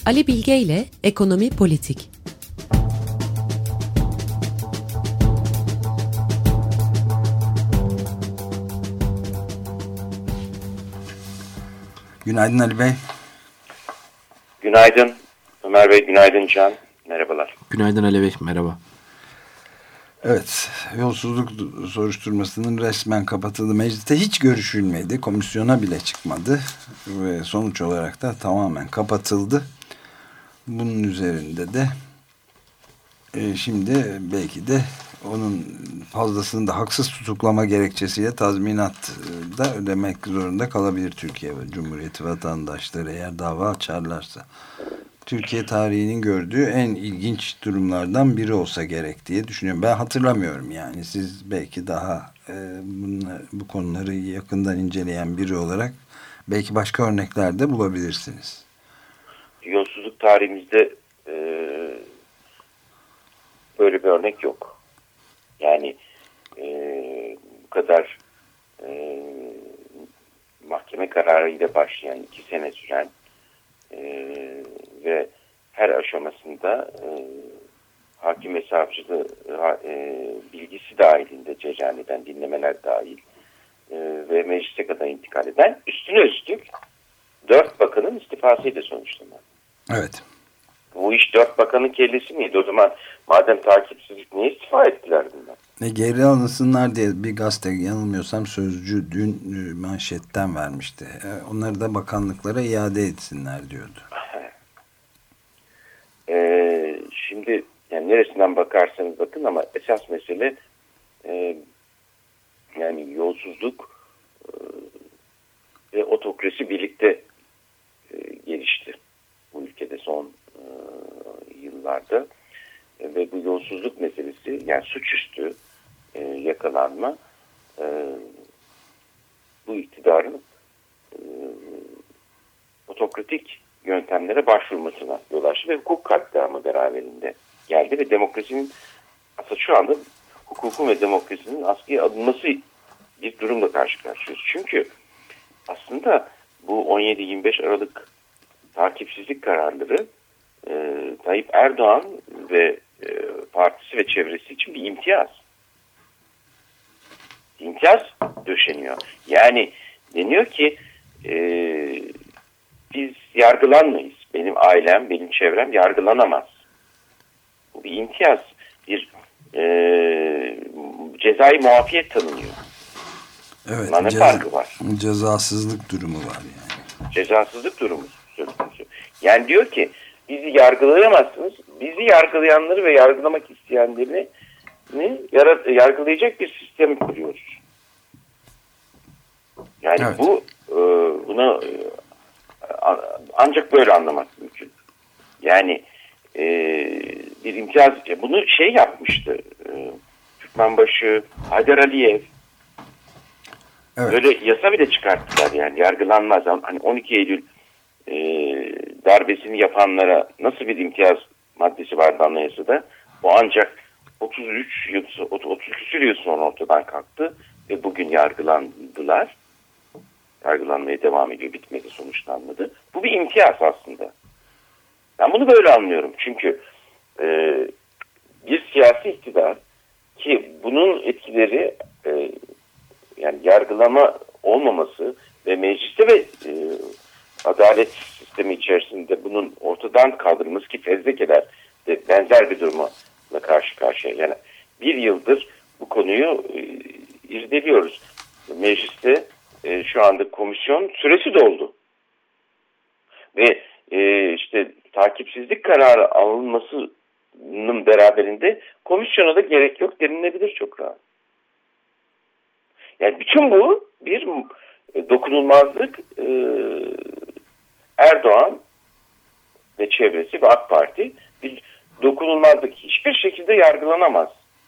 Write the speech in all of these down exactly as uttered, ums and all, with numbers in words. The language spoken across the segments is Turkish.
Ali Bilge ile Ekonomi Politik. Günaydın Ali Bey. Günaydın Ömer Bey, günaydın Can. Merhabalar. Günaydın Ali Bey, merhaba. Evet, yolsuzluk soruşturmasının resmen kapatıldı. Mecliste hiç görüşülmedi, komisyona bile çıkmadı ve sonuç olarak da tamamen kapatıldı. Bunun üzerinde de e, şimdi belki de onun fazlasını da haksız tutuklama gerekçesiyle tazminat da ödemek zorunda kalabilir Türkiye ve Cumhuriyeti vatandaşları eğer dava açarlarsa. Türkiye tarihinin gördüğü en ilginç durumlardan biri olsa gerek diye düşünüyorum. Ben hatırlamıyorum yani. Siz belki daha e, bunlar, bu konuları yakından inceleyen biri olarak belki başka örnekler de bulabilirsiniz. Yolsuzluk tarihimizde e, böyle bir örnek yok. Yani e, bu kadar e, mahkeme kararıyla başlayan iki sene süren e, ve her aşamasında e, hakim ve savcılığı e, bilgisi dahilinde cezaevden dinlemeler dahil e, ve meclise kadar intikal eden üstüne üstlük dört bakanın istifasıyla sonuçlandı. Evet. Bu iş dört bakanın kellesi miydi? O zaman madem takipsizlik niye istifa ettiler bunlar? E, geri alınsınlar diye bir gazete yanılmıyorsam Sözcü dün manşetten vermişti. E, onları da bakanlıklara iade etsinler diyordu. Ee, şimdi yani neresinden bakarsanız bakın ama esas mesele e, yani yolsuzluk e, ve otokrasi birlikte e, gelişti bu ülkede son e, yıllarda e, ve bu yolsuzluk meselesi yani suçüstü e, yakalanma e, bu iktidarın e, otokratik yöntemlere başvurmasına yol açtı ve hukuk katliamı beraberinde geldi ve demokrasinin aslında şu anda hukukun ve demokrasinin askıya alınması bir durumla karşı karşıyayız. Çünkü aslında bu on yedi yirmi beş Aralık takipsizlik kararları e, Tayyip Erdoğan ve e, partisi ve çevresi için bir imtiyaz. İmtiyaz döşeniyor. Yani deniyor ki e, biz yargılanmayız. Benim ailem, benim çevrem yargılanamaz. Bu bir imtiyaz. Bir e, cezai muafiyet tanınıyor. Evet. Buna ne ceza, farkı var? Cezasızlık durumu var yani. Cezasızlık durumu söz konusu. Yani diyor ki bizi yargılayamazsınız. Bizi yargılayanları ve yargılamak isteyenlerini yargılayacak bir sistemi kuruyoruz. Yani evet. bu e, buna e, ancak böyle anlamak mümkün. Yani e, bir imtiyaz, bunu şey yapmıştı e, Türkmenbaşı Haydar Aliyev evet. Böyle yasa bile çıkarttılar yani yargılanmaz. Hani on iki Eylül e, darbesini yapanlara nasıl bir imtiyaz maddesi vardı anayasada, o ancak otuz üç yıl, otuz küsur yıl sonra ortadan kalktı ve bugün yargılandılar. Yargılanmaya devam ediyor. Bitmedi, sonuçlanmadı. Bu bir imtiyaz aslında. Ben bunu böyle anlıyorum. Çünkü e, bir siyasi iktidar ki bunun etkileri e, yani yargılama olmaması ve mecliste ve e, adalet sistemi içerisinde bunun ortadan kaldırılması ki fezlekeler de benzer bir durumla karşı karşıya. Yani bir yıldır bu konuyu e, irdeliyoruz. Mecliste E, şu anda komisyon süresi doldu. Ve e, işte takipsizlik kararı alınmasının beraberinde komisyona da gerek yok denilebilir çok rahat. Yani bütün bu bir e, dokunulmazlık e, Erdoğan ve çevresi ve AK Parti bir dokunulmazlık hiçbir şekilde yargılanamaz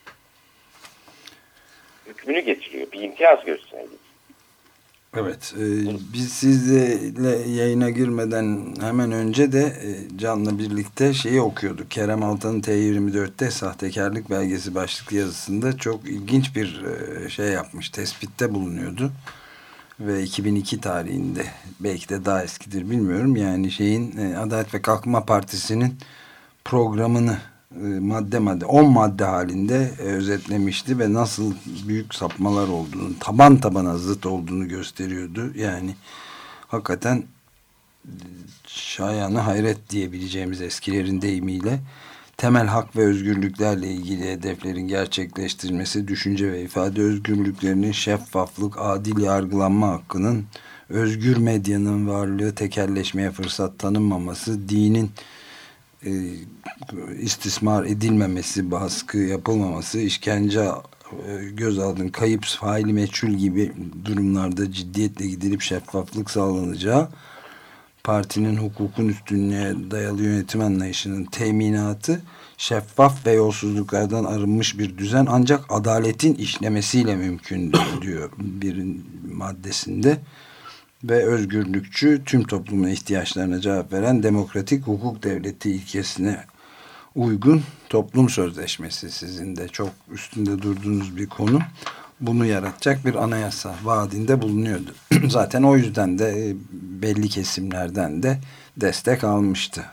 hükmünü getiriyor. Bir imtiyaz göstergesi. Evet, e, biz sizle yayına girmeden hemen önce de e, Can'la birlikte şeyi okuyorduk. Kerem Altan'ın T yirmi dörtte sahtekarlık belgesi başlıklı yazısında çok ilginç bir e, şey yapmış, tespitte bulunuyordu. ve iki bin iki tarihinde, belki de daha eskidir bilmiyorum, yani şeyin e, Adalet ve Kalkınma Partisi'nin programını e, madde madde on madde halinde e, özetlemişti ve nasıl büyük sapmalar olduğunu, taban tabana zıt olduğunu gösteriyordu. Yani hakikaten şayanı hayret diyebileceğimiz, eskilerin deyimiyle, temel hak ve özgürlüklerle ilgili hedeflerin gerçekleştirilmesi, düşünce ve ifade özgürlüklerinin, şeffaflık, adil yargılanma hakkının, özgür medyanın varlığı, tekelleşmeye fırsat tanınmaması, dinin e, istismar edilmemesi, baskı yapılmaması, işkence, e, gözaltı, kayıp, faili meçhul gibi durumlarda ciddiyetle gidilip şeffaflık sağlanacağı, partinin hukukun üstünlüğe dayalı yönetim anlayışının teminatı, şeffaf ve yolsuzluklardan arınmış bir düzen ancak adaletin işlemesiyle mümkündür diyor bir maddesinde. Ve özgürlükçü, tüm toplumun ihtiyaçlarına cevap veren demokratik hukuk devleti ilkesine uygun toplum sözleşmesi, sizin de çok üstünde durduğunuz bir konu. Bunu yaratacak bir anayasa vaadinde bulunuyordu. Zaten o yüzden de belli kesimlerden de destek almıştı.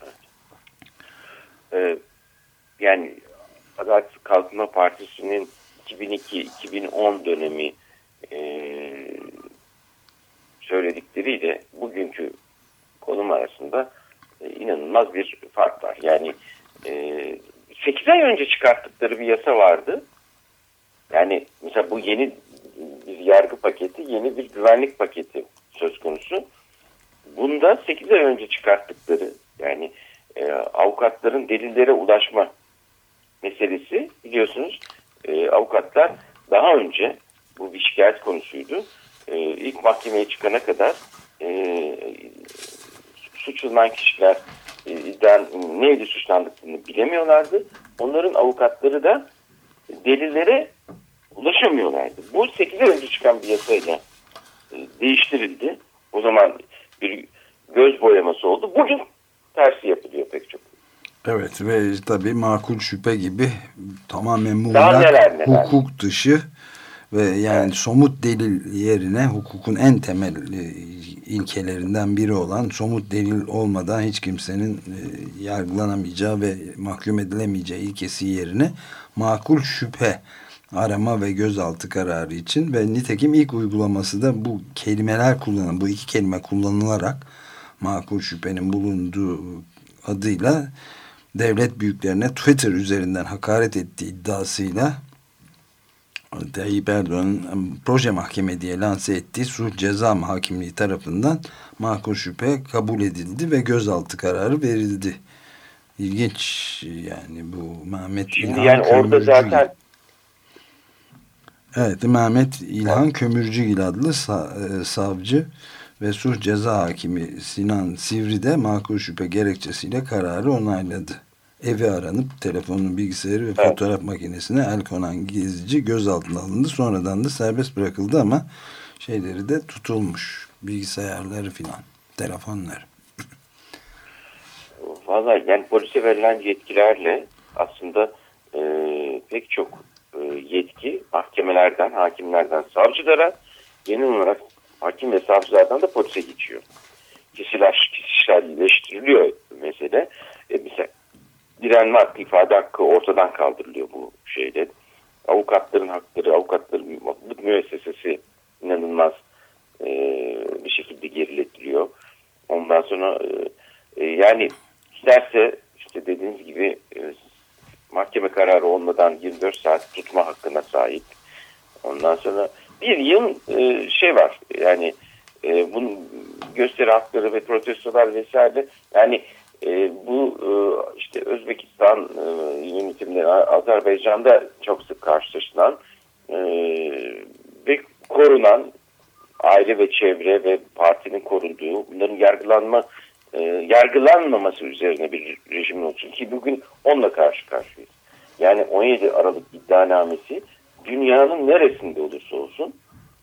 Ee, yani Adalet Kalkınma Partisi'nin iki bin iki iki bin on dönemi e, söyledikleriyle bugünkü konum arasında e, inanılmaz bir fark var. Yani e, sekiz ay önce çıkarttıkları bir yasa vardı. Yani mesela bu yeni bir yargı paketi, yeni bir güvenlik paketi söz konusu. Bunda sekiz ay önce çıkarttıkları, yani e, avukatların delillere ulaşma meselesi, biliyorsunuz e, avukatlar daha önce, bu bir şikayet konusuydu, e, ilk mahkemeye çıkana kadar e, suçlanan kişiler e, neyle suçlandıklarını bilemiyorlardı. Onların avukatları da delillere ulaşamıyorlardı. Bu sekiz ay önce çıkan bir yasayla e, değiştirildi. O zaman bir göz boyaması oldu. Bugün tersi yapılıyor pek çok. Evet ve tabii makul şüphe gibi tamamen muğlak, neler, neler. hukuk dışı ve yani evet. somut delil yerine hukukun en temel e, ilkelerinden biri olan somut delil olmadan hiç kimsenin e, yargılanamayacağı ve mahkum edilemeyeceği ilkesi yerine makul şüphe arama ve gözaltı kararı için ve nitekim ilk uygulaması da bu kelimeler kullanılan, bu iki kelime kullanılarak makul şüphenin bulunduğu adıyla devlet büyüklerine Twitter üzerinden hakaret ettiği iddiasıyla Tayyip Erdoğan'ın proje mahkeme diye lanse ettiği sulh ceza hakimliği tarafından makul şüphe kabul edildi ve gözaltı kararı verildi. İlginç yani bu Mehmet Şimdi İlhan yani Kömürcügil. Orada zaten Evet, Mehmet İlhan Kömürcügil adlı savcı ve sulh ceza hakimi Sinan Sivri de makul şüphe gerekçesiyle kararı onayladı. Evi aranıp telefonun, bilgisayarı ve evet. fotoğraf makinesine el konan gezici gözaltına alındı. Sonradan da serbest bırakıldı ama şeyleri de tutulmuş. Bilgisayarları filan, telefonları. Vallahi yani polise verilen yetkilerle aslında e, pek çok e, yetki mahkemelerden, hakimlerden savcılara, genel olarak hakim ve savcılardan da polise geçiyor. Kişiler, kişiselleştiriliyor mesele. E, mesela direnme hakkı, ifade hakkı ortadan kaldırılıyor bu şeyde. Avukatların hakları, avukatların mutluluk müessesesi inanılmaz e, bir şekilde geriletiliyor. Ondan sonra e, e, yani isterse işte dediğiniz gibi e, mahkeme kararı olmadan yirmi dört saat tutma hakkına sahip. Ondan sonra bir yıl e, şey var yani e, bunun gösteri hakları ve protestolar vesaire, yani e, bu e, işte Özbekistan e, yönetimleri, Azerbaycan'da çok sık karşılaşılan e, ve korunan aile ve çevre ve partinin korunduğu, bunların yargılanma e, yargılanmaması üzerine bir rejimin olsun ki bugün onunla karşı karşıyayız. Yani on yedi Aralık iddianamesi dünyanın neresinde olursa olsun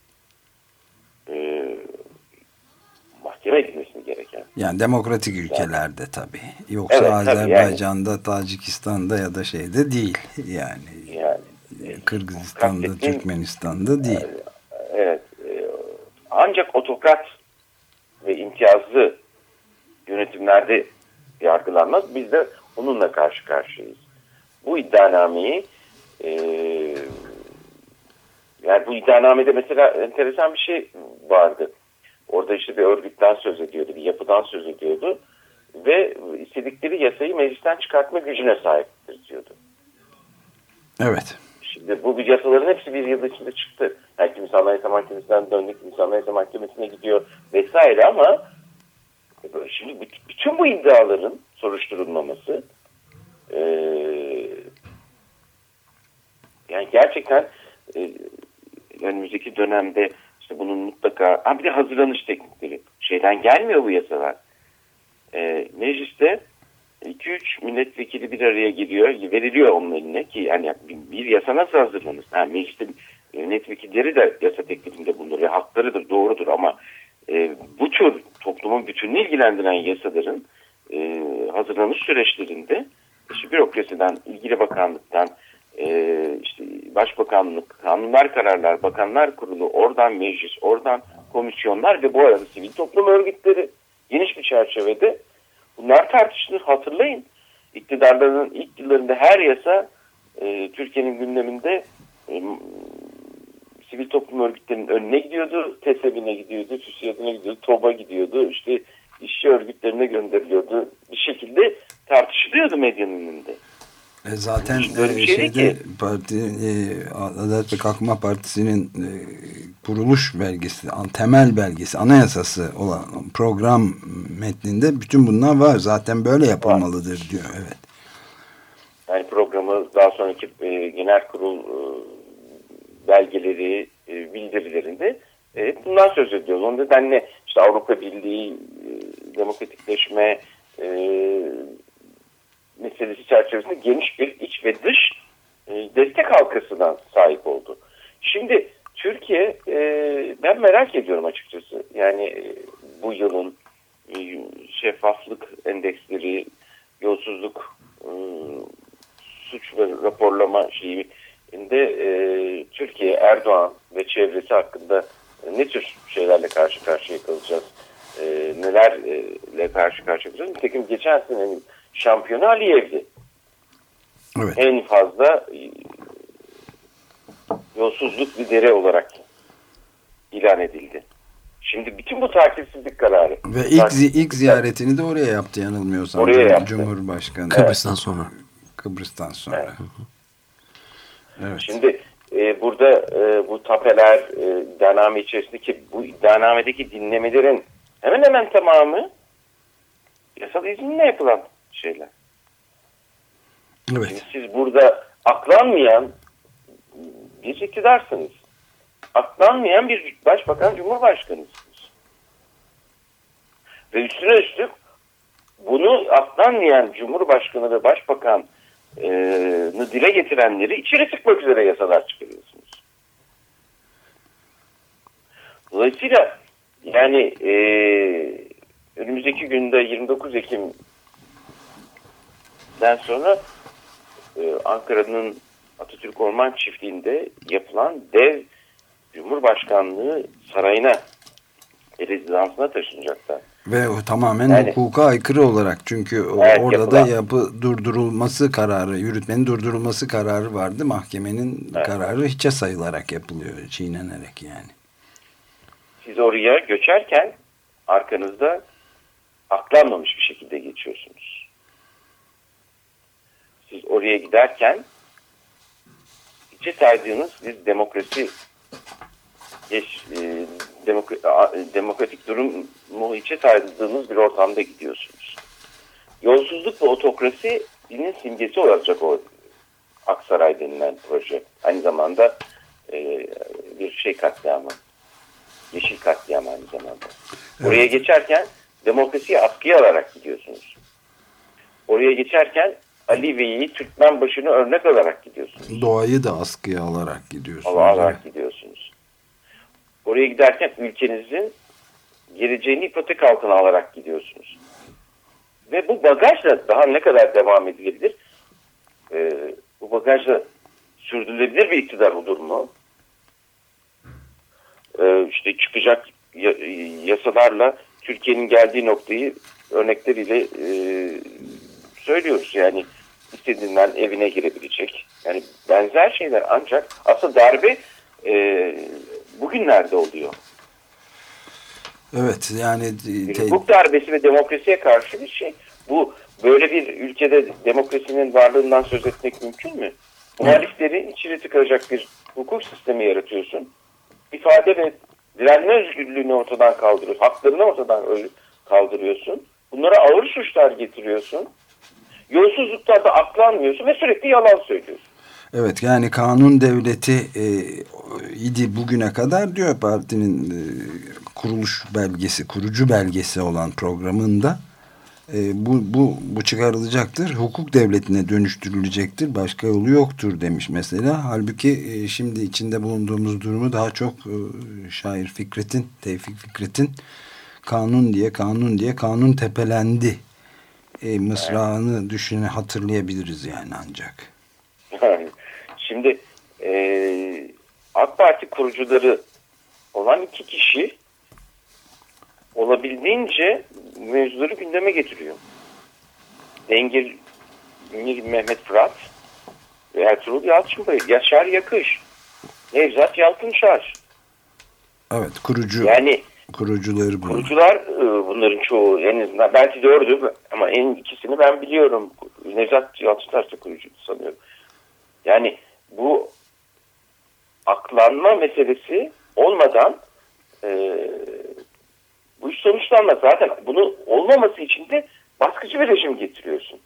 e, mahkeme edilmesi gereken. Yani demokratik ülkelerde yani, tabii. Yoksa evet, Azerbaycan'da, yani, Tacikistan'da ya da şeyde değil. Yani, yani Kırgızistan'da, Türkmenistan'da değil. Evet. E, bürokrat ve imtiyazlı yönetimlerde yargılanmaz. Biz de onunla karşı karşıyayız. Bu iddianameyi e, yani bu iddianamede mesela enteresan bir şey vardı. Orada işte bir örgütten söz ediyordu, bir yapıdan söz ediyordu ve istedikleri yasayı meclisten çıkartma gücüne sahiptir diyordu. Evet. Şimdi bu yasaların hepsi bir yıl içinde çıktı. Yani kimisi Anayasa Mahkemesi'nden döndü, kimisi Anayasa Mahkemesi'ne gidiyor vesaire ama şimdi bütün bu iddiaların soruşturulmaması e, yani gerçekten e, önümüzdeki dönemde işte bunun mutlaka ha bir de hazırlanış teknikleri şeyden gelmiyor bu yasalar. E, mecliste iki üç milletvekili bir araya giriyor, veriliyor onun eline ki yani bir yasa nasıl hazırlanır? Yani mecliste milletvekilleri de yasa teklifinde bulunur ve haklarıdır, doğrudur ama e, bu tür toplumun bütününü ilgilendiren yasaların e, hazırlanış süreçlerinde işte bürokrasiden, ilgili bakanlıktan, e, işte başbakanlık, kanunlar, kararlar, bakanlar kurulu, oradan meclis, oradan komisyonlar ve bu arada sivil toplum örgütleri geniş bir çerçevede bunlar tartışılır. Hatırlayın, iktidarların ilk yıllarında her yasa e, Türkiye'nin gündeminde e, sivil toplum örgütlerinin önüne gidiyordu, TESEB'ine gidiyordu, TÜSİAD'ına gidiyordu, TOB'a gidiyordu, işte işçi örgütlerine gönderiliyordu. Bir şekilde tartışılıyordu medyanın önünde. E zaten e, şey şeyde parti, e, Adalet ve Kalkınma Partisi'nin e, kuruluş belgesi, temel belgesi, anayasası olan program metninde bütün bunlar var. Zaten böyle yapılmalıdır var diyor. Evet. Yani programı daha sonraki e, genel kurul e, belgeleri, e, bildirilerinde e, bundan söz ediyoruz. O nedenle işte Avrupa Birliği, e, demokratikleşme e, meselesi çerçevesinde geniş bir iç ve dış e, destek halkasına sahip oldu. Şimdi Türkiye, e, ben merak ediyorum açıkçası. Yani e, bu yılın e, şeffaflık endeksleri, yolsuzluk, e, suç ve raporlama şeyinde e, Türkiye, Erdoğan ve çevresi hakkında e, ne tür şeylerle karşı karşıya kalacağız? E, nelerle karşı karşıya kalacağız? Nitekim geçen senenin şampiyonu Aliyev'di. Evet. En fazla e, yolsuzluk lideri olarak ilan edildi. Şimdi bütün bu takipsizlik kararı. Ve ilk, ilk ziyaretini de oraya yaptı yanılmıyorsam. Oraya yaptı. Cumhurbaşkanı. Kıbrıs'tan evet. sonra. Kıbrıs'tan sonra. Evet. Evet. Şimdi e, burada e, bu tapeler e, iddianame içerisindeki bu iddianamedeki dinlemelerin hemen hemen tamamı yasal izinle yapılan şeyler. Evet. Şimdi siz burada aklanmayan bir iktidarsınız. Aklanmayan bir başbakan, cumhurbaşkanısınız. Ve üstüne üstlük bunu aklanmayan cumhurbaşkanı ve başbakanı dile getirenleri içeri sıkmak üzere yasalar çıkarıyorsunuz. Dolayısıyla yani e, önümüzdeki günde yirmi dokuz Ekim'den sonra e, Ankara'nın Atatürk Orman Çiftliği'nde yapılan dev Cumhurbaşkanlığı sarayına, rezidansına taşınacaklar. Ve o tamamen yani, hukuka aykırı olarak çünkü evet, orada yapılan, da yapı durdurulması kararı, yürütmenin durdurulması kararı vardı. Mahkemenin evet. kararı hiçe sayılarak yapılıyor, çiğnenerek yani. Siz oraya göçerken arkanızda aklanmamış bir şekilde geçiyorsunuz. Siz oraya giderken hiçe saydığınız bir demokrasi geç, e, demokra, a, demokratik durumu hiçe saydığınız bir ortamda gidiyorsunuz. Yolsuzluk ve otokrasinin simgesi olacak o Aksaray denilen proje. Aynı zamanda e, bir şey katliamı. Yeşil katliam aynı zamanda. Evet. Oraya geçerken demokrasiyi askıya alarak gidiyorsunuz. Oraya geçerken Ali Bey'i Türkmen başını örnek alarak gidiyorsunuz. Doğayı da askıya alarak gidiyorsunuz. Alarak evet. gidiyorsunuz. Oraya giderken ülkenizin geleceğini ipotek altına alarak gidiyorsunuz. Ve bu bagajla daha ne kadar devam edilebilir? Ee, bu bagajla sürdürülebilir bir iktidar olur mu? Ee, işte çıkacak yasalarla Türkiye'nin geldiği noktayı örnekleriyle e, söylüyoruz. Yani istediğinden evine girebilecek. Yani benzer şeyler, ancak aslında darbe e, bugünlerde oluyor. Evet, yani te- hukuk darbesi ve demokrasiye karşı bir şey. Bu böyle bir ülkede demokrasinin varlığından söz etmek mümkün mü? Muhalifleri içine tıkacak bir hukuk sistemi yaratıyorsun. İfade ve direnme özgürlüğünü ortadan kaldırıyorsun. Haklarını ortadan kaldırıyorsun. Bunlara ağır suçlar getiriyorsun. Yolsuzluklarda aklanmıyorsun ve sürekli yalan söylüyorsun. Evet, yani kanun devleti e, idi bugüne kadar diyor partinin e, kuruluş belgesi, kurucu belgesi olan programında. E, bu, bu, bu çıkarılacaktır. Hukuk devletine dönüştürülecektir. Başka yolu yoktur demiş mesela. Halbuki e, şimdi içinde bulunduğumuz durumu daha çok e, şair Fikret'in, Tevfik Fikret'in kanun diye kanun diye kanun tepelendi e, mısrağını evet. düşüne hatırlayabiliriz yani ancak. Şimdi e, AK Parti kurucuları olan iki kişi olabildiğince mevzuları gündeme getiriyor. Engin Mehmet Fırat ve Ertuğrul Yalçınbay, Yaşar Yakış, Nevzat Yalçınçar. Evet, kurucu. Yani kurucuları bu. Kurucular bunların çoğu, en azından belki dördü ama en ikisini ben biliyorum. Nevzat Yalçınçar da kurucu sanıyorum. Yani bu aklanma meselesi olmadan e, bu iş sonuçlanmaz. Zaten bunu olmaması için de baskıcı bir rejim getiriyorsun.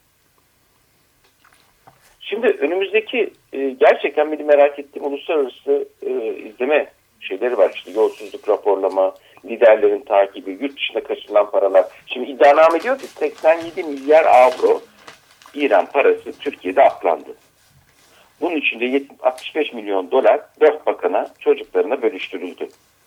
Şimdi önümüzdeki e, gerçekten benim merak ettiğim uluslararası e, izleme şeyleri var. İşte yolsuzluk raporlama, liderlerin takibi, yurt dışında kaçırılan paralar. Şimdi iddianame diyor ki seksen yedi milyar avro İran parası Türkiye'de aklandı. Bunun içinde altmış beş milyon dolar dört bakana, çocuklarına bölüştürüldü.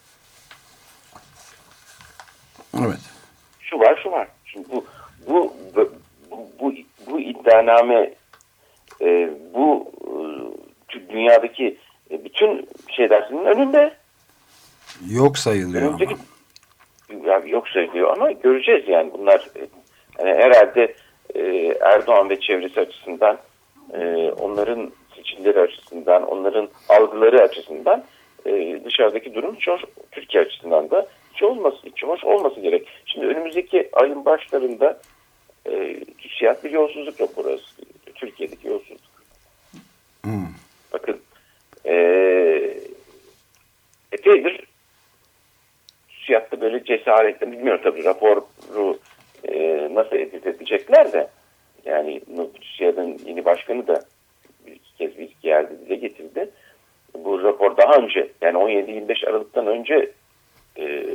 Evet. Şu var, şu var. Şimdi bu bu bu bu, bu iddianame e, bu e, dünyadaki e, bütün şeylerin önünde. Yok sayılıyor önündeki, ama. Yani yok sayılıyor ama göreceğiz yani bunlar yani herhalde e, Erdoğan ve çevresi açısından e, onların seçimleri açısından, onların algıları açısından e, dışarıdaki durum hiç hoş, Türkiye açısından da hiç olması, hiç hoş olması gerek. Şimdi önümüzdeki ayın başlarında e, TÜSİAD bir yolsuzluk raporu, Türkiye'deki yolsuzluk. Hmm. Bakın e, epeydir TÜSİAD'da böyle cesaretle, bilmiyorum tabii raporu e, nasıl edit edecekler de yani TÜSİAD'ın yeni başkanı da bir iki kez bir iki yerde dile getirdi. Bu rapor daha önce yani on yedi yirmi beş Aralık'tan önce e,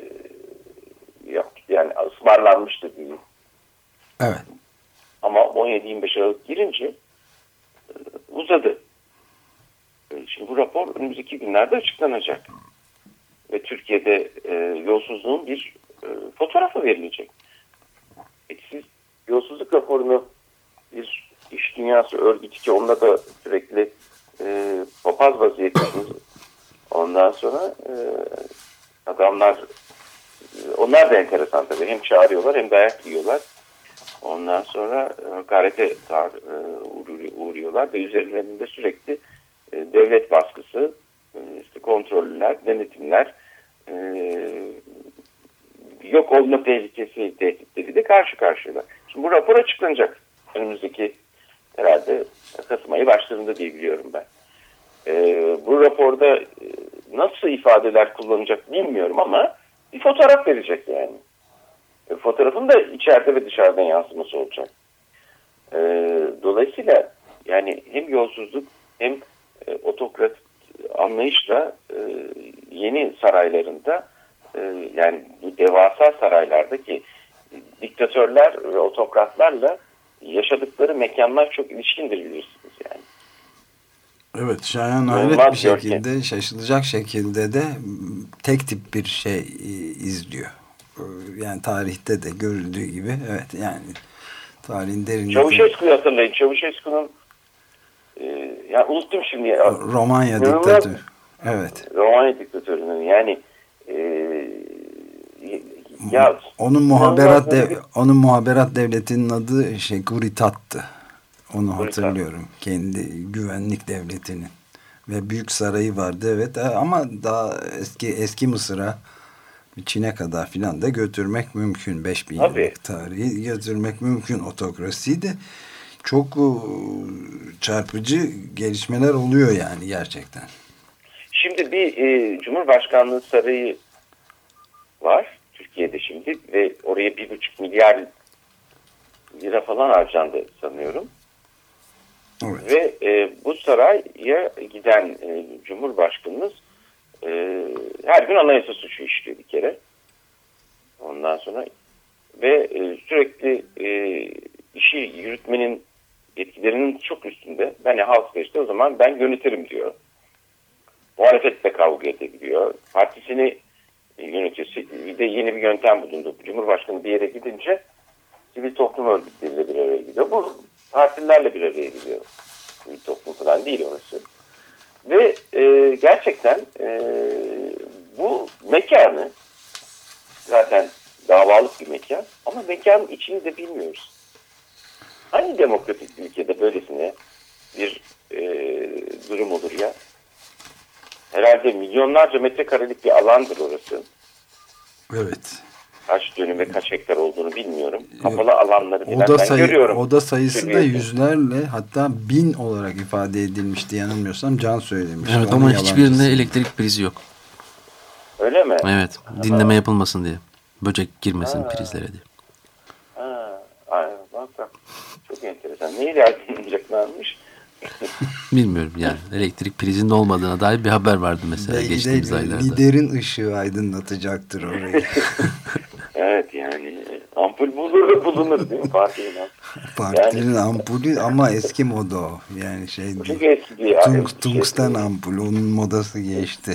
yani ısmarlanmıştı diyeyim. Evet. Ama on yedi yirmi beş Aralık girince e, uzadı. E, şimdi bu rapor önümüzdeki günlerde açıklanacak. Ve Türkiye'de e, yolsuzluğun bir e, fotoğrafı verilecek. E, siz yolsuzluk raporunu bir iş dünyası örgütü ki onunla da sürekli e, papaz vaziyettesiniz. Ondan sonra e, adamlar e, onlar da enteresan tabii. Hem çağırıyorlar hem dayak yiyorlar. Ondan sonra hakarete e, uğruyorlar ve üzerlerinde sürekli e, devlet baskısı, e, işte kontroller, denetimler, e, yok olma tehlikesi tehditleri de karşı karşıyalar. Şimdi bu rapor açıklanacak. Önümüzdeki herhalde Kasım ayı başlarında diye biliyorum ben. E, bu raporda e, nasıl ifadeler kullanacak bilmiyorum ama bir fotoğraf verecek yani. E, fotoğrafın da içeride ve dışarıdan yansıması olacak. E, dolayısıyla yani hem yolsuzluk hem e, otokrat anlayışla e, yeni saraylarında e, yani bu devasa saraylardaki e, diktatörler ve otokratlarla yaşadıkları mekanlar çok ilişkindir bilirsiniz yani. Evet, şayan hayret bir şekilde görken, şaşılacak şekilde de tek tip bir şey izliyor. Yani tarihte de görüldüğü gibi evet yani tarihin derinlikleri. Çavuşescu'yu hatırlayın. Çavuşescu'nun e, yani unuttum şimdi. Ya. Romanya diktatörü. Evet. Romanya diktatörünün yani e, Ya, onun muhaberat dev, onun muhaberat devletinin adı şey Kuritat'tı. Onu Kuritat. hatırlıyorum. Kendi güvenlik devletinin. Ve büyük sarayı vardı, evet, ama daha eski eski Mısır'a, Çin'e kadar filan da götürmek mümkün. beş bin yıllık tarihi götürmek mümkün. Otokrasiydi. Çok çarpıcı gelişmeler oluyor yani gerçekten. Şimdi bir e, Cumhurbaşkanlığı sarayı var Türkiye'de şimdi ve oraya bir buçuk milyar lira falan harcandı sanıyorum. Evet. Ve e, bu saraya giden e, Cumhurbaşkanımız e, her gün anayasa suçu işliyor bir kere. Ondan sonra ve e, sürekli e, işi yürütmenin yetkilerinin çok üstünde. Ben ya halkla işte o zaman ben yönetirim diyor. Muhalefetle kavga edebiliyor. Partisini yönetiyor. Bir de yeni bir yöntem bulundu. Cumhurbaşkanı bir yere gidince sivil toplum örgütleriyle bir araya gidiyor. Bu partilerle bir araya gidiyor. Sivil toplum falan değil orası. Ve e, gerçekten e, bu mekanı zaten davalık bir mekan ama mekanın içini de bilmiyoruz. Hangi demokratik ülkede böylesine bir e, durum olur ya? Herhalde milyonlarca metrekarelik bir alandır orası. Evet. Kaç dönüm ve kaç hektar olduğunu bilmiyorum. Kapalı alanları bilen oda ben sayı, görüyorum. Oda sayısı da Türkiye'de. yüzlerle, hatta bin olarak ifade edilmişti yanılmıyorsam. Can söylemişti. Evet ama hiçbirinde elektrik prizi yok. Öyle mi? Evet. Dinleme yapılmasın diye. Böcek girmesin ha. prizlere diye. Ha, aynen. Bak, çok enteresan. Neyle aydınlanacaklarmış? Bilmiyorum yani. Elektrik prizinin olmadığına dair bir haber vardı mesela Belki geçtiğimiz de aylarda. Liderin ışığı aydınlatacaktır orayı. Evet yani ampul bulunur bulunur değil mi partinin? Partinin yani, ampulü ama eski moda o. Yani şey değil. Çok eski bir Tung, tungsten şey ampul. Onun modası geçti.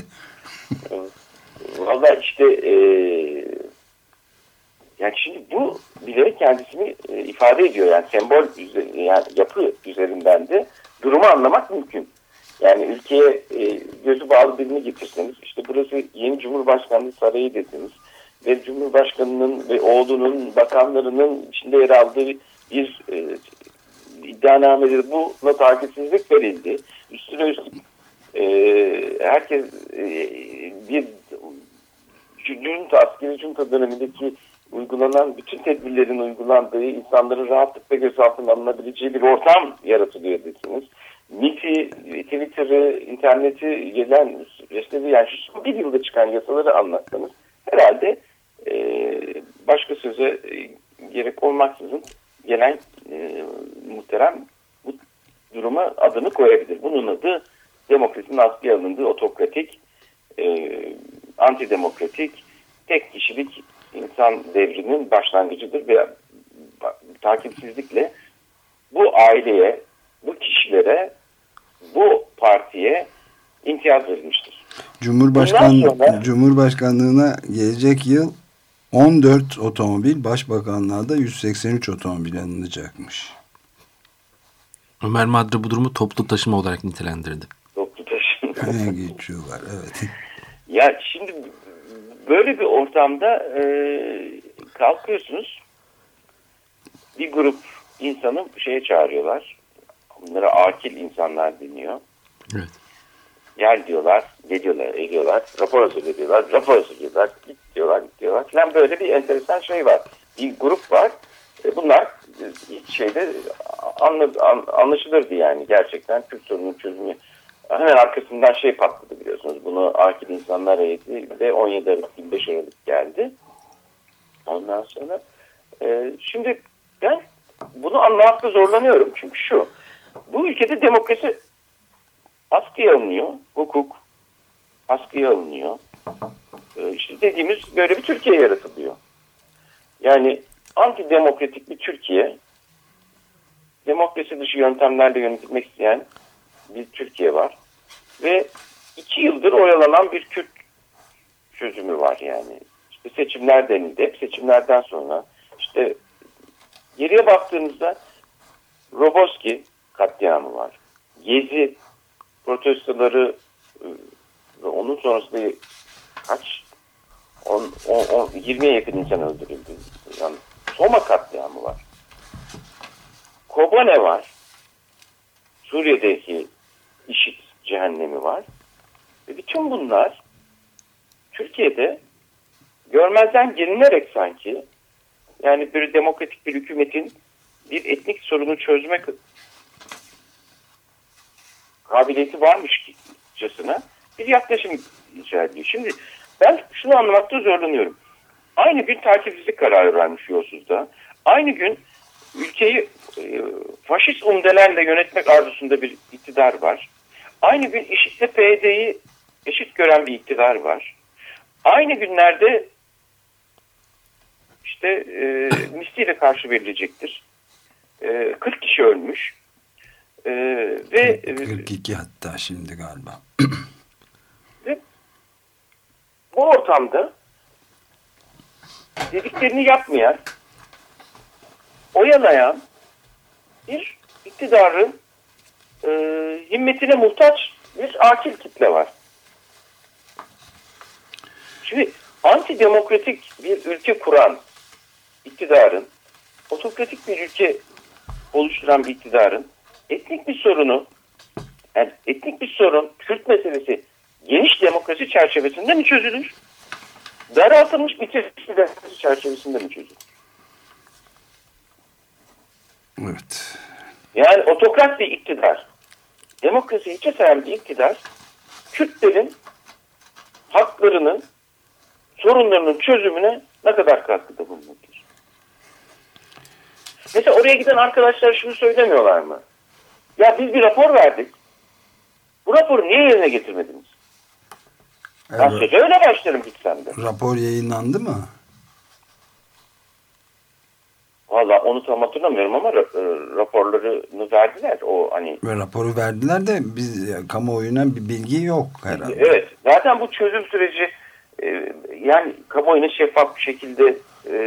Vallahi işte e, yani şimdi bu bilerek kendisini e, ifade ediyor. Yani sembol üzeri, yani yapı üzerinden de durumu anlamak mümkün. Yani ülkeye e, gözü bağlı birini getirseniz, işte burası yeni Cumhurbaşkanlığı sarayı deseniz ve Cumhurbaşkanının ve oğlunun, bakanlarının içinde yer aldığı bir e, iddianameleri buna takipsizlik verildi. Üstüne üstlük e, herkes e, bir junta, askeri junta dönemindeki uygulanan bütün tedbirlerin uygulandığı, insanların rahatlıkla gözaltına alınabileceği bir ortam yaratılıyor desiniz. M I T'i, Twitter'ı, interneti gelen işte yani şu son bir yılda çıkan yasaları anlatsanız herhalde e, başka söze e, gerek olmaksızın gelen e, muhterem bu duruma adını koyabilir. Bunun adı demokrasinin askıya alındığı otokratik, e, antidemokratik, tek kişilik insan devrinin başlangıcıdır ve takipsizlikle bu aileye, bu kişilere, bu partiye imtiyaz verilmiştir. Cumhurbaşkan, sonra, Cumhurbaşkanlığına gelecek yıl on dört otomobil, Başbakanlığa da yüz seksen üç otomobil alınacakmış. Ömer Madre bu durumu toplu taşıma olarak nitelendirdi. Toplu taşıma. Ne geçiyorlar, evet. Ya şimdi böyle bir ortamda e, kalkıyorsunuz, bir grup insanı şeye çağırıyorlar. Bunlara akil insanlar deniyor. Evet. Gel diyorlar, geliyorlar, ediyorlar, rapor hazırlıyorlar, rapor hazırlıyorlar, git diyorlar, git diyorlar falan, böyle bir enteresan şey var. Bir grup var. Bunlar hiç şeyde anlaşılırdı yani gerçekten Kürt sorunun çözümü. Hemen arkasından şey patladı biliyorsunuz. Bunu akil insanlar heyeti de on yedi Aralık yirmi beş Aralık geldi. Ondan sonra e, şimdi ben bunu anlamakta zorlanıyorum. Çünkü şu, bu ülkede demokrasi askıya alınıyor. Hukuk askıya alınıyor. E, işte dediğimiz böyle bir Türkiye yaratılıyor. Yani antidemokratik bir Türkiye, demokrasi dışı yöntemlerle yönetilmek isteyen bir Türkiye var. Ve iki yıldır oyalanan bir Kürt çözümü var yani. İşte seçimler denildi. Hep seçimlerden sonra işte geriye baktığımızda Roboski katliamı var. Gezi protestoları ve onun sonrasında kaç yirmiye yakın insan öldürüldü. Yani Soma katliamı var. Kobane var. Suriye'deki IŞİD cehennemi var. Ve bütün bunlar Türkiye'de görmezden gelinerek sanki, yani bir demokratik bir hükümetin bir etnik sorunu çözme kabiliyeti varmışçasına bir yaklaşım icra ediyor. Şimdi ben şunu anlamakta zorlanıyorum. Aynı gün takipsizlik kararı vermiş yolsuzda. Aynı gün ülkeyi e, faşist umdelerle yönetmek arzusunda bir iktidar var. Aynı gün IŞİD'le P Y D'yi eşit gören bir iktidar var. Aynı günlerde işte e, misliyle karşı verilecektir. E, kırk kişi ölmüş. E, ve kırk iki hatta şimdi galiba. Ve bu ortamda dediklerini yapmayan, oyalayan bir iktidarın e, himmetine muhtaç bir akil kitle var. Şimdi antidemokratik bir ülke kuran iktidarın, otokratik bir ülke oluşturan bir iktidarın etnik bir sorunu, yani etnik bir sorun, Kürt meselesi geniş demokrasi çerçevesinde mi çözülür? Daraltılmış bir demokrasi çerçevesinde mi çözülür? Evet. Yani otokrat bir iktidar, demokrasiyi hiçe sayan bir iktidar, Kürtlerin haklarının, sorunlarının çözümüne ne kadar katkıda bulunabilir? Mesela oraya giden arkadaşlar şunu söylemiyorlar mı? Ya biz bir rapor verdik. Bu raporu niye yerine getirmediniz? Evet. Ben söze öyle başlarım gitsem de. Rapor yayınlandı mı? Valla onu tam hatırlamıyorum ama raporlarını verdiler. O hani. Ve raporu verdiler de biz kamuoyuna bir bilgi yok herhalde. Evet. Zaten bu çözüm süreci e, yani kamuoyuna şeffaf bir şekilde e,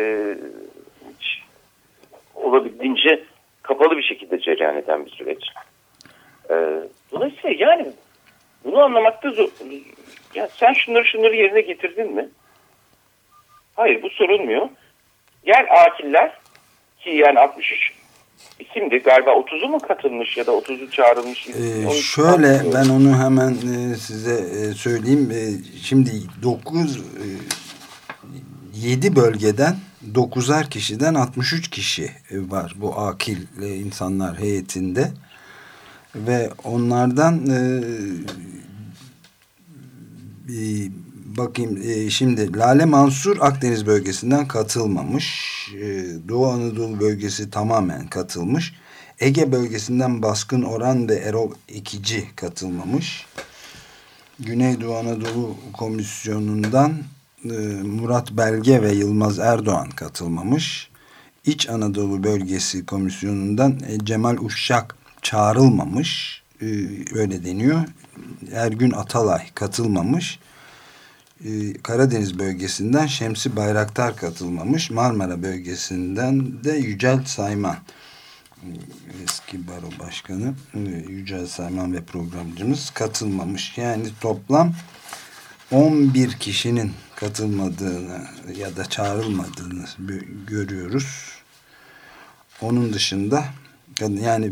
olabildiğince kapalı bir şekilde cereyan eden bir süreç. E, dolayısıyla yani bunu anlamakta zor. Ya sen şunları şunları yerine getirdin mi? Hayır, bu sorulmuyor. Gel akiller ki yani altmış üç isimdi galiba, otuzu mu katılmış ya da otuzu çağrılmış? Ee, şöyle ben onu hemen e, size e, söyleyeyim. E, şimdi dokuz e, yedi bölgeden dokuzar kişiden altmış üç kişi var bu akil e, insanlar heyetinde ve onlardan e, bir bakayım e, şimdi Lale Mansur Akdeniz bölgesinden katılmamış. E, Doğu Anadolu bölgesi tamamen katılmış. Ege bölgesinden Baskın Orhan ve Erol Ekici katılmamış. Güneydoğu Anadolu Komisyonu'ndan e, Murat Belge ve Yılmaz Erdoğan katılmamış. İç Anadolu Bölgesi Komisyonu'ndan e, Cemal Uşak çağrılmamış. E, öyle deniyor. Ergün Atalay katılmamış. Ee, Karadeniz bölgesinden Şemsi Bayraktar katılmamış. Marmara bölgesinden de Yücel Sayman, eski baro başkanı Yücel Sayman ve programcımız katılmamış. Yani toplam on bir kişinin katılmadığını ya da çağrılmadığını görüyoruz. Onun dışında yani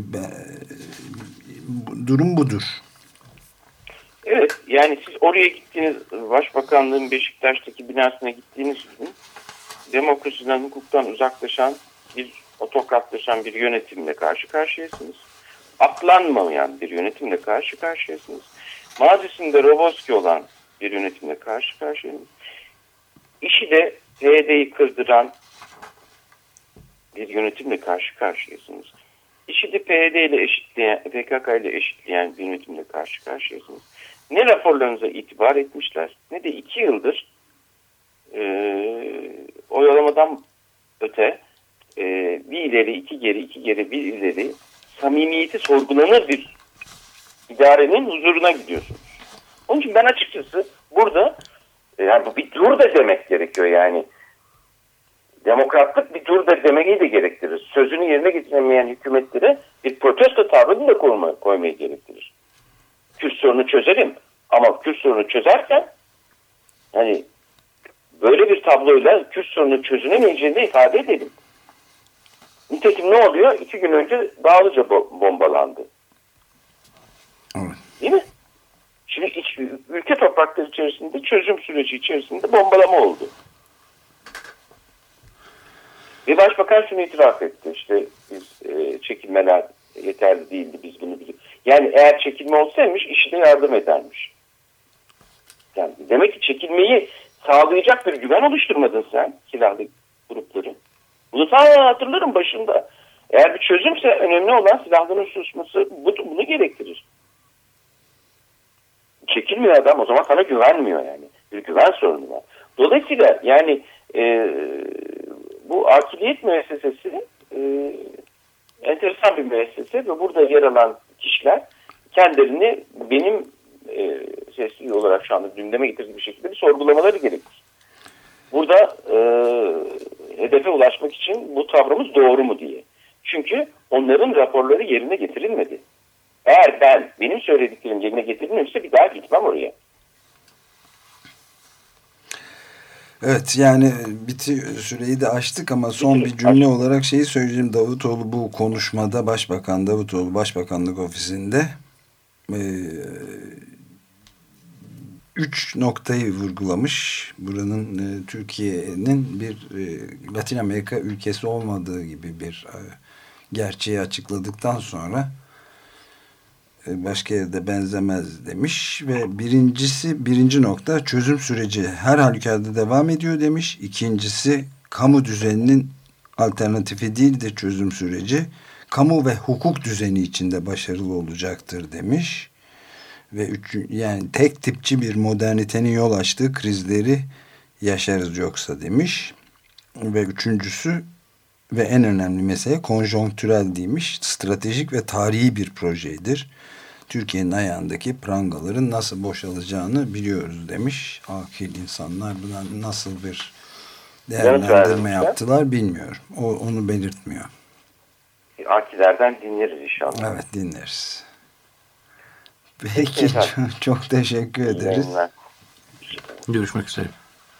durum budur. Evet, yani siz oraya gittiğiniz, Başbakanlığın Beşiktaş'taki binasına gittiğiniz gün demokrasiden, hukuktan uzaklaşan bir otokratlaşan bir yönetimle karşı karşıyasınız. Aklanmayan bir yönetimle karşı karşıyasınız. Mazisinde Roboski olan bir yönetimle karşı karşıyasınız. İşi de P Y D'yi kırdıran bir yönetimle karşı karşıyasınız. İşi de P Y D ile eşitleyen, P K K ile eşitleyen bir yönetimle karşı karşıyasınız. Ne raporlarınıza itibar etmişler ne de iki yıldır e, oyalamadan öte e, bir ileri iki geri iki geri bir ileri samimiyeti sorgulanır bir idarenin huzuruna gidiyorsunuz. Onun için ben açıkçası burada e, yani bir dur da demek gerekiyor yani. Demokratlık bir dur da demeyi de gerektirir. Sözünü yerine getiremeyen hükümetlere bir protesto tavrını da koyma, koymayı gerektirir. Kürt sorunu çözerim ama Kürt sorunu çözerken hani böyle bir tabloyla Kürt sorunun çözülemeyeceğini de ifade edelim. Nitekim ne oluyor? İki gün önce Dağlıca bo- bombalandı. Evet. Değil mi? Şimdi iç, ülke toprakları içerisinde çözüm süreci içerisinde bombalama oldu. Ve Başbakan şunu itiraf etti. İşte biz e, çekilmeler yeterli değildi. Biz bunu biliyoruz. Yani eğer çekilme olsaymış işine yardım edermiş. Yani demek ki çekilmeyi sağlayacak bir güven oluşturmadın sen silahlı grupları. Bunu ta hatırlarım başında. Eğer bir çözümse önemli olan silahların susması bunu gerektirir. Çekilmiyor adam, o zaman sana güvenmiyor yani. Bir güven sorunu var. Dolayısıyla yani e, bu akiliyet müessesesi e, enteresan bir müessese ve burada yer alan kişiler kendilerini benim e, sesli olarak şu anda gündeme getirdiği bir şekilde bir sorgulamaları gerekir. Burada e, hedefe ulaşmak için bu tavrımız doğru mu diye. Çünkü onların raporları yerine getirilmedi. Eğer ben, benim söylediklerim yerine getirilmemişse bir daha gitmem oraya. Evet, yani biti süreyi de açtık ama son bir cümle olarak şeyi söyleyeyim. Davutoğlu bu konuşmada, Başbakan Davutoğlu Başbakanlık Ofisi'nde e, üç noktayı vurgulamış. Buranın e, Türkiye'nin bir e, Latin Amerika ülkesi olmadığı gibi bir e, gerçeği açıkladıktan sonra başka yerde benzemez demiş ve birincisi birinci nokta çözüm süreci her halükarda devam ediyor demiş. İkincisi kamu düzeninin alternatifi değil de çözüm süreci kamu ve hukuk düzeni içinde başarılı olacaktır demiş. Ve üç, yani tek tipçi bir modernitenin yol açtığı krizleri yaşarız yoksa demiş. Ve üçüncüsü ve en önemli mesele konjonktürel demiş. Stratejik ve tarihi bir projeydir. Türkiye'nin ayağındaki prangaların nasıl boşalacağını biliyoruz demiş. Akil insanlar buna nasıl bir değerlendirme yaptılar bilmiyorum. O, onu belirtmiyor. Akillerden dinleriz inşallah. Evet, dinleriz. Peki, çok, çok teşekkür ederiz. Görüşmek üzere.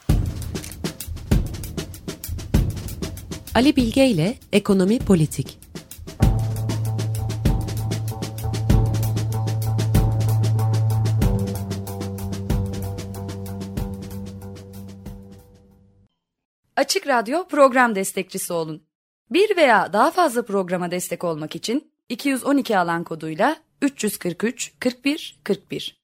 Ali Bilge ile Ekonomi Politik. Açık Radyo program destekçisi olun. Bir veya daha fazla programa destek olmak için iki yüz on iki alan koduyla üç yüz kırk üç kırk bir kırk bir